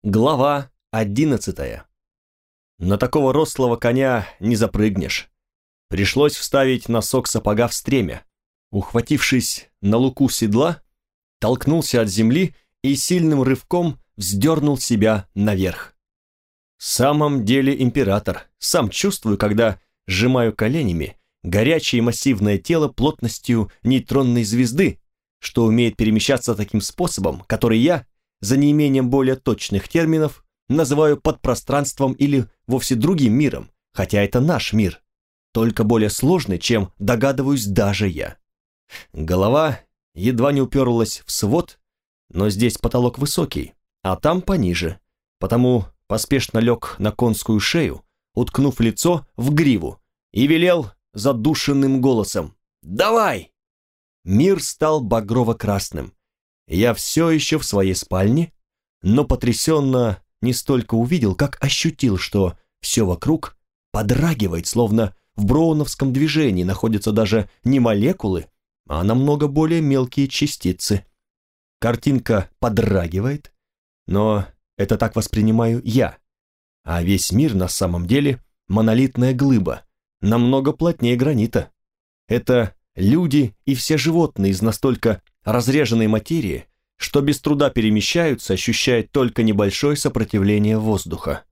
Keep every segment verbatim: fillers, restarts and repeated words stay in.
Глава одиннадцатая. На такого рослого коня не запрыгнешь. Пришлось вставить носок сапога в стремя. Ухватившись на луку седла, толкнулся от земли и сильным рывком вздернул себя наверх. В самом деле император. Сам чувствую, когда сжимаю коленями горячее и массивное тело плотностью нейтронной звезды, что умеет перемещаться таким способом, который я, за неимением более точных терминов, называю подпространством или вовсе другим миром, хотя это наш мир, только более сложный, чем догадываюсь даже я. Голова едва не уперлась в свод, но здесь потолок высокий, а там пониже, потому поспешно лег на конскую шею, уткнув лицо в гриву, и велел задушенным голосом: «Давай!» Мир стал багрово-красным. Я все еще в своей спальне, но потрясенно не столько увидел, как ощутил, что все вокруг подрагивает, словно в броуновском движении находятся даже не молекулы, а намного более мелкие частицы. Картинка подрагивает, но это так воспринимаю я, а весь мир на самом деле монолитная глыба, намного плотнее гранита. Это люди и все животные из настолько разреженной материи, что без труда перемещаются, ощущая только небольшое сопротивление воздуха.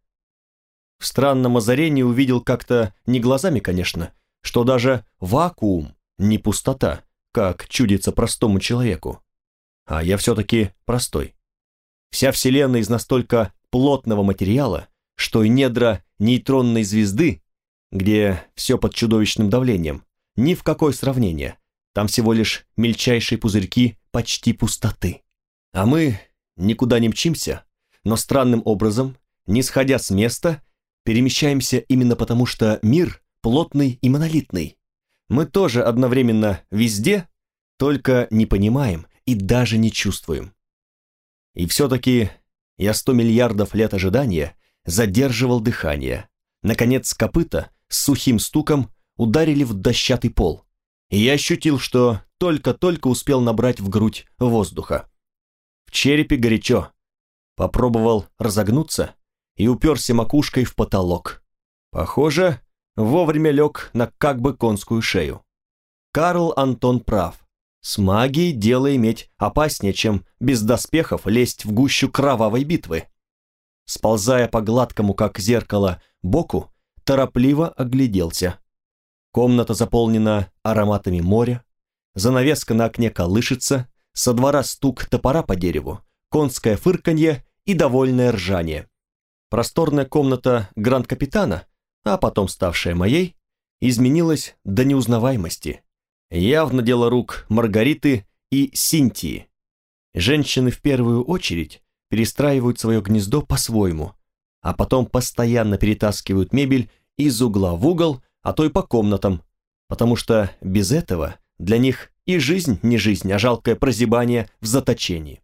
В странном озарении увидел как-то, не глазами, конечно, что даже вакуум не пустота, как чудится простому человеку. А я все-таки простой. Вся Вселенная из настолько плотного материала, что и недра нейтронной звезды, где все под чудовищным давлением, ни в какое сравнение. Там всего лишь мельчайшие пузырьки почти пустоты. А мы никуда не мчимся, но странным образом, не сходя с места, перемещаемся именно потому, что мир плотный и монолитный. Мы тоже одновременно везде, только не понимаем и даже не чувствуем. И все-таки я сто миллиардов лет ожидания задерживал дыхание. Наконец копыта с сухим стуком ударили в дощатый пол, и я ощутил, что только-только успел набрать в грудь воздуха. В черепе горячо. Попробовал разогнуться и уперся макушкой в потолок. Похоже, вовремя лег на как бы конскую шею. Карл Антон прав. С магией дело иметь опаснее, чем без доспехов лезть в гущу кровавой битвы. Сползая по гладкому, как зеркало, боку, торопливо огляделся. Комната заполнена ароматами моря, занавеска на окне колышется, со двора стук топора по дереву, конское фырканье и довольное ржание. Просторная комната гранд-капитана, а потом ставшая моей, изменилась до неузнаваемости. Явно дело рук Маргариты и Синтии. Женщины в первую очередь перестраивают свое гнездо по-своему, а потом постоянно перетаскивают мебель из угла в угол, а то и по комнатам, потому что без этого для них и жизнь не жизнь, а жалкое прозябание в заточении.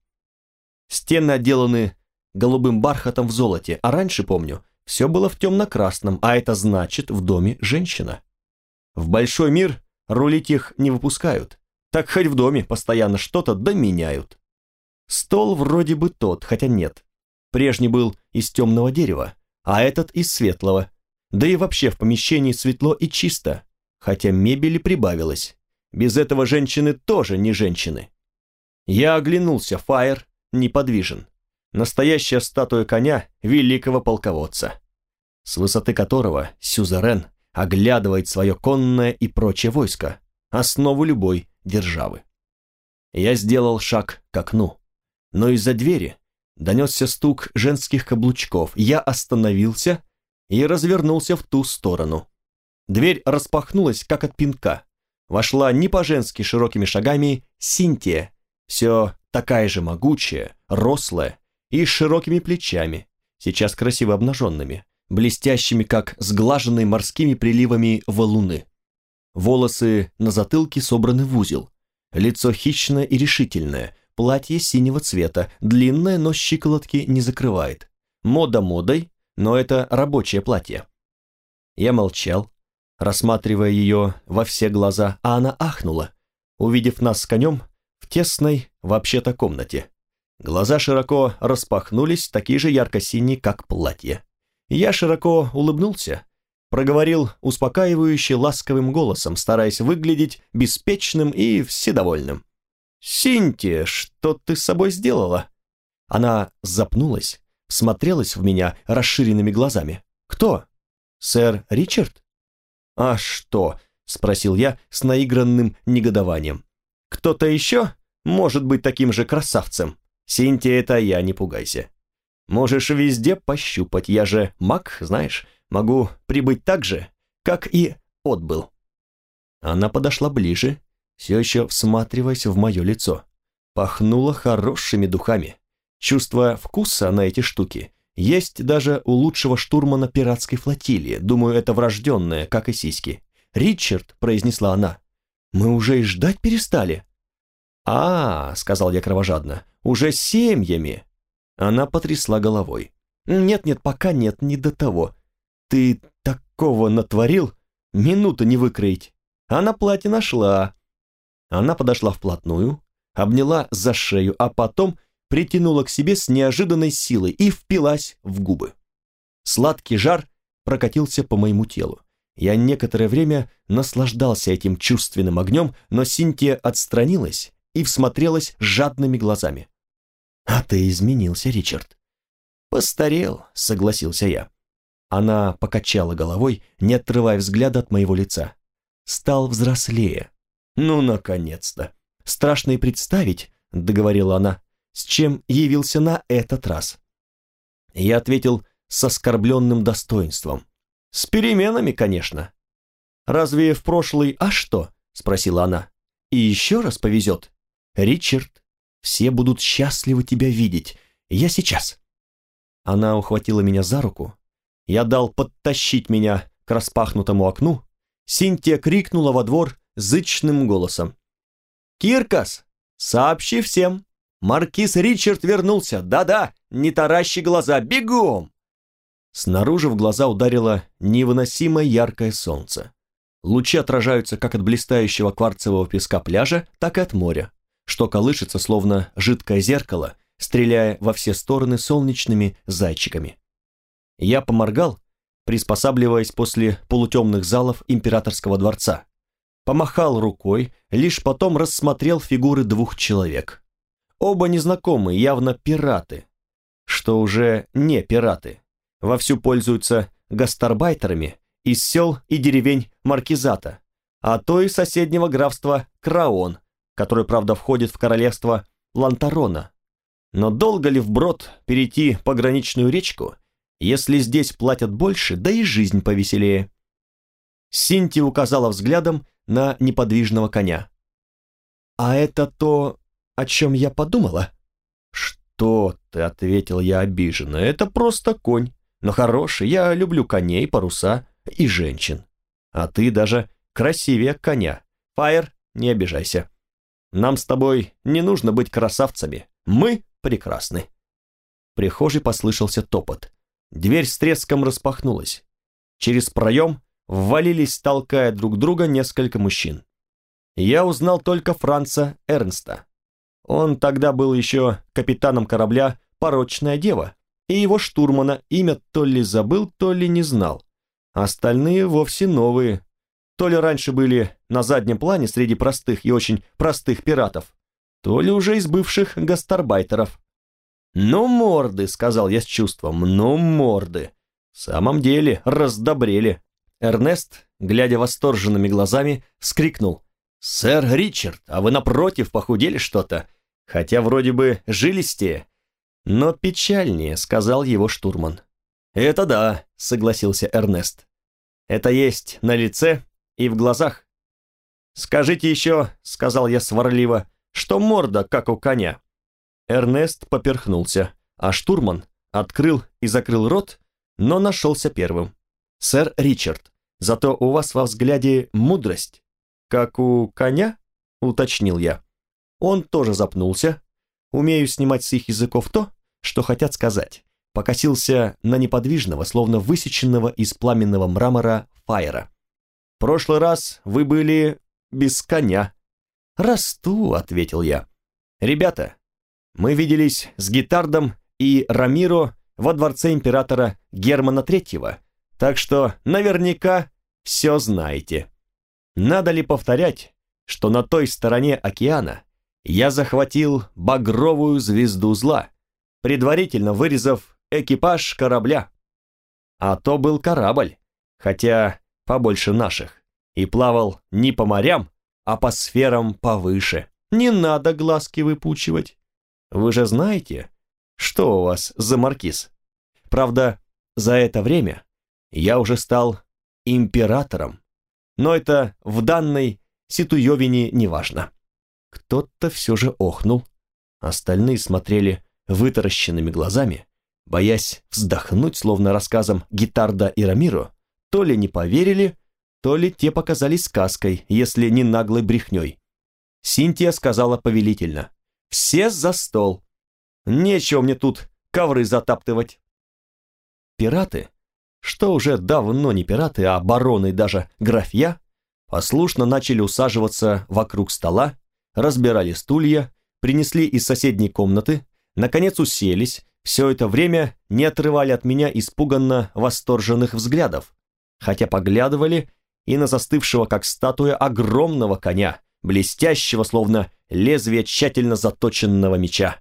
Стены отделаны голубым бархатом в золоте, а раньше, помню, все было в темно-красном, а это значит, в доме женщина. В большой мир рулить их не выпускают, так хоть в доме постоянно что-то доменяют. Стол вроде бы тот, хотя нет. Прежний был из темного дерева, а этот из светлого. Да и вообще в помещении светло и чисто, хотя мебели прибавилось. Без этого женщины тоже не женщины. Я оглянулся, Фаер неподвижен. Настоящая статуя коня великого полководца, с высоты которого сюзерен оглядывает свое конное и прочее войско, основу любой державы. Я сделал шаг к окну, но из-за двери донесся стук женских каблучков. Я остановился и развернулся в ту сторону. Дверь распахнулась, как от пинка. Вошла не по-женски широкими шагами Синтия, все такая же могучая, рослая и с широкими плечами, сейчас красиво обнаженными, блестящими, как сглаженные морскими приливами валуны. Волосы на затылке собраны в узел, лицо хищное и решительное, платье синего цвета, длинное, но щиколотки не закрывает. Мода модой, но это рабочее платье. Я молчал, рассматривая ее во все глаза, а она ахнула, увидев нас с конем в тесной, вообще-то, комнате. Глаза широко распахнулись, такие же ярко-синие, как платье. Я широко улыбнулся, проговорил успокаивающе ласковым голосом, стараясь выглядеть беспечным и вседовольным. «Синтия, что ты с собой сделала?» Она запнулась, всмотрелась в меня расширенными глазами. «Кто? Сэр Ричард?» «А что?» — спросил я с наигранным негодованием. «Кто-то еще может быть таким же красавцем? Синтия, это я, не пугайся. Можешь везде пощупать, я же маг, знаешь, могу прибыть так же, как и отбыл». Она подошла ближе, все еще всматриваясь в мое лицо. Пахнула хорошими духами. Чувство вкуса на эти штуки есть даже у лучшего штурмана пиратской флотилии. Думаю, это врожденное, как и сиськи. «Ричард», — произнесла она, — «мы уже и ждать перестали». «А, — сказал я кровожадно, — уже семьями». Она потрясла головой. «Нет-нет, пока нет, не до того. Ты такого натворил, минуту не выкроить. А на платье нашла». Она подошла вплотную, обняла за шею, а потом притянула к себе с неожиданной силой и впилась в губы. Сладкий жар прокатился по моему телу. Я некоторое время наслаждался этим чувственным огнем, но Синтия отстранилась и всмотрелась жадными глазами. «А ты изменился, Ричард». «Постарел», — согласился я. Она покачала головой, не отрывая взгляда от моего лица. «Стал взрослее». «Ну, наконец-то! Страшно и представить», — договорила она, — «с чем явился на этот раз». Я ответил с оскорбленным достоинством. «С переменами, конечно». «Разве в прошлый, а что?» — спросила она. «И еще раз повезет. Ричард, все будут счастливы тебя видеть. Я сейчас». Она ухватила меня за руку. Я дал подтащить меня к распахнутому окну. Синтия крикнула во двор зычным голосом. «Киркас, сообщи всем! Маркиз Ричард вернулся! Да-да, не таращи глаза, бегом!» Снаружи в глаза ударило невыносимо яркое солнце. Лучи отражаются как от блистающего кварцевого песка пляжа, так и от моря, что колышется словно жидкое зеркало, стреляя во все стороны солнечными зайчиками. Я поморгал, приспосабливаясь после полутемных залов императорского дворца. Помахал рукой, лишь потом рассмотрел фигуры двух человек. Оба незнакомые, явно пираты, что уже не пираты. Вовсю пользуются гастарбайтерами из сел и деревень Маркизата, а то и соседнего графства Краон, который, правда, входит в королевство Лантарона. Но долго ли вброд перейти пограничную речку, если здесь платят больше, да и жизнь повеселее? Синти указала взглядом на неподвижного коня. «А это то, о чем я подумала?» «Что ты?» — ответил я обиженно. «Это просто конь, но хороший. Я люблю коней, паруса и женщин. А ты даже красивее коня. Фаер, не обижайся. Нам с тобой не нужно быть красавцами. Мы прекрасны». В прихожей послышался топот. Дверь с треском распахнулась. Через проем ввалились, толкая друг друга, несколько мужчин. Я узнал только Франца Эрнста. Он тогда был еще капитаном корабля «Порочная дева», и его штурмана имя то ли забыл, то ли не знал. Остальные вовсе новые. То ли раньше были на заднем плане среди простых и очень простых пиратов, то ли уже из бывших гастарбайтеров. «Ну, морды», — сказал я с чувством, — «ну, морды». В самом деле раздобрели. Эрнест, глядя восторженными глазами, вскрикнул: «Сэр Ричард, а вы напротив похудели что-то, хотя вроде бы жилистее». «Но печальнее», — сказал его штурман. «Это да», — согласился Эрнест. «Это есть на лице и в глазах». «Скажите еще», — сказал я сварливо, — «что морда, как у коня». Эрнест поперхнулся, а штурман открыл и закрыл рот, но нашелся первым. «Сэр Ричард, зато у вас во взгляде мудрость». «Как у коня?» — уточнил я. Он тоже запнулся. Умею снимать с их языков то, что хотят сказать. Покосился на неподвижного, словно высеченного из пламенного мрамора Фаера. «В прошлый раз вы были без коня». «Расту», — ответил я. «Ребята, Мы виделись с Гитардом и Рамиро во дворце императора Германа Третьего, так что наверняка все знаете. Надо ли повторять, что на той стороне океана я захватил багровую звезду зла, предварительно вырезав экипаж корабля? А то был корабль, хотя побольше наших, и плавал не по морям, а по сферам повыше. Не надо глазки выпучивать. Вы же знаете, что у вас за маркиз? Правда, за это время я уже стал императором, но это в данной ситуевине не важно. Кто-то все же охнул, остальные смотрели вытаращенными глазами, боясь вздохнуть, словно рассказом Гитарда и Рамиро, то ли не поверили, то ли те показались сказкой, если не наглой брехней. Синтия сказала повелительно: «Все за стол! Нечего мне тут ковры затаптывать!» Пираты, что уже давно не пираты, а бароны и даже графья, послушно начали усаживаться вокруг стола, разбирали стулья, принесли из соседней комнаты, наконец уселись, все это время не отрывали от меня испуганно восторженных взглядов, хотя поглядывали и на застывшего как статуя огромного коня, блестящего, словно лезвие тщательно заточенного меча.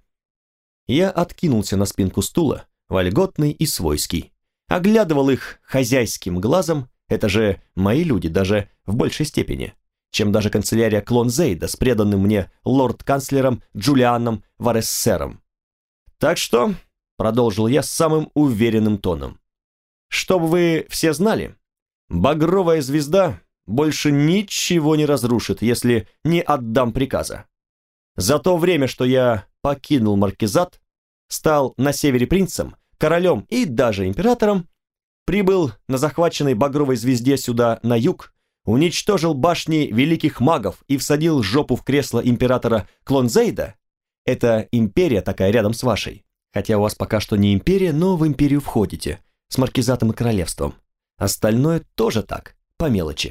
Я откинулся на спинку стула, вольготный и свойский, оглядывал их хозяйским глазом, это же мои люди даже в большей степени, чем даже канцелярия Клонзейда с преданным мне лорд-канцлером Джулианом Варессером. Так что, продолжил я с самым уверенным тоном, чтобы вы все знали, багровая звезда больше ничего не разрушит, если не отдам приказа. За то время, что я покинул маркизат, стал на севере принцем, королем и даже императором, прибыл на захваченной багровой звезде сюда на юг, уничтожил башни великих магов и всадил жопу в кресло императора Клонзейда. Это империя такая рядом с вашей, хотя у вас пока что не империя, но в империю входите, с маркизатом и королевством. Остальное тоже так, по мелочи.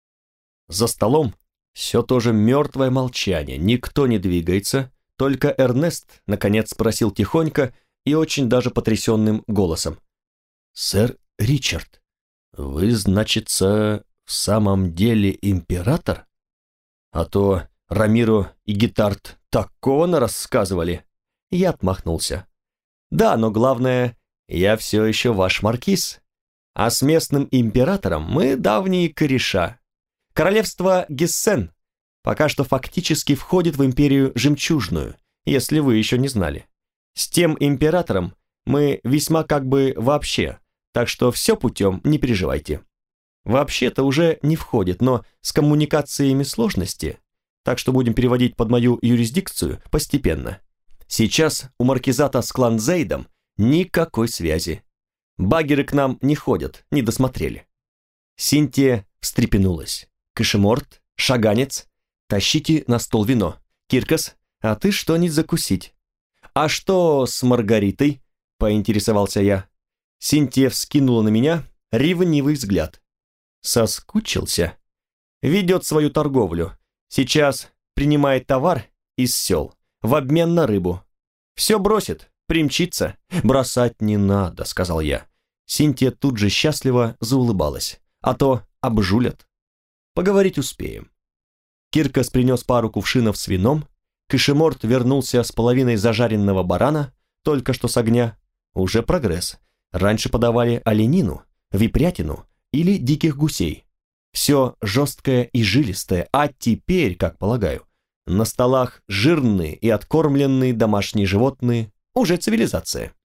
За столом все тоже мертвое молчание, никто не двигается, только Эрнест, наконец, спросил тихонько и очень даже потрясенным голосом: «Сэр Ричард, вы, значится, в самом деле император? А то Рамиро и Гитард такого нарассказывали». Я отмахнулся. «Да, но главное, я все еще ваш маркиз, а с местным императором мы давние кореша. Королевство Гессен пока что фактически входит в империю Жемчужную, если вы еще не знали. С тем императором мы весьма как бы вообще, так что все путем, не переживайте. Вообще-то уже не входит, но с коммуникациями сложности, так что будем переводить под мою юрисдикцию постепенно. Сейчас у маркизата с Клонзейдом никакой связи. Баггеры к нам не ходят, не досмотрели». Синтия встрепенулась. «Кашеморт, Шаганец, тащите на стол вино. Киркас, а ты что-нибудь закусить». «А что с Маргаритой?» – поинтересовался я. Синтия вскинула на меня ревнивый взгляд. «Соскучился? Ведет свою торговлю. Сейчас принимает товар из сел в обмен на рыбу. Все бросит, примчится». «Бросать не надо», – сказал я. Синтия тут же счастливо заулыбалась. «А то обжулят. Поговорить успеем». Киркас принес пару кувшинов с вином, Кашеморт вернулся с половиной зажаренного барана, только что с огня. Уже прогресс. Раньше подавали оленину, випрятину или диких гусей. Все жесткое и жилистое, а теперь, как полагаю, на столах жирные и откормленные домашние животные, уже цивилизация.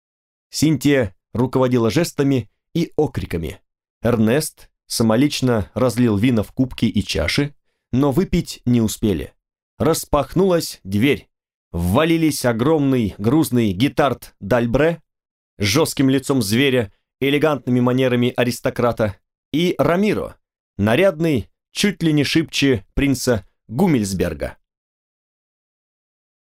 Синтия руководила жестами и окриками. Эрнест самолично разлил вина в кубки и чаши, но выпить не успели. Распахнулась дверь. Ввалились огромный грузный Гитард Дальбре с жестким лицом зверя, элегантными манерами аристократа, и Рамиро, нарядный, чуть ли не шибче принца Гумельсберга.